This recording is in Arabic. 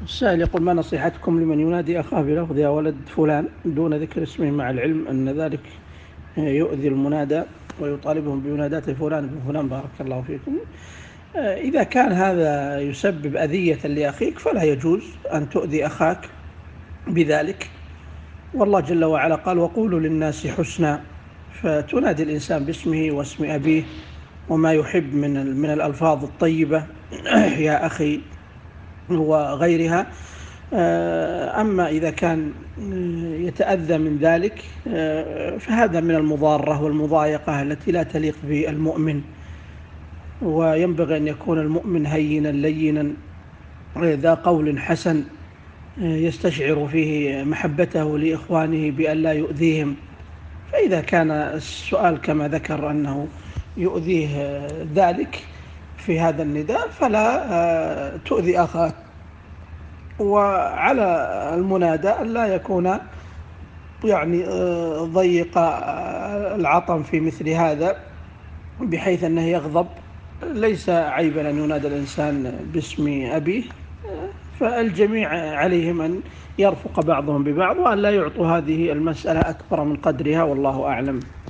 السائل يقول: ما نصيحتكم لمن ينادي أخاه بلفظ يا ولد فلان دون ذكر اسمه، مع العلم أن ذلك يؤذي المنادى ويطالبهم بمناداة فلان بن فلان بارك الله فيكم؟ إذا كان هذا يسبب أذية لأخيك فلا يجوز أن تؤذي أخاك بذلك، والله جل وعلا قال: وقولوا للناس حسنا، فتنادي الإنسان باسمه واسم أبيه وما يحب من الألفاظ الطيبة يا أخي وغيرها. أما إذا كان يتأذى من ذلك فهذا من المضارة والمضايقة التي لا تليق بالمؤمن، وينبغي أن يكون المؤمن هينا لينا ذا قول حسن يستشعر فيه محبته لإخوانه بأن لا يؤذيهم. فإذا كان السؤال كما ذكر أنه يؤذيه ذلك في هذا النداء فلا تؤذي أخاك. وعلى المنادى أن لا يكون ضيق العطن في مثل هذا بحيث أنه يغضب. ليس عيبا أن ينادى الإنسان باسم أبيه، فالجميع عليهم أن يرفق بعضهم ببعض وأن لا يعطوا هذه المسألة أكبر من قدرها، والله أعلم.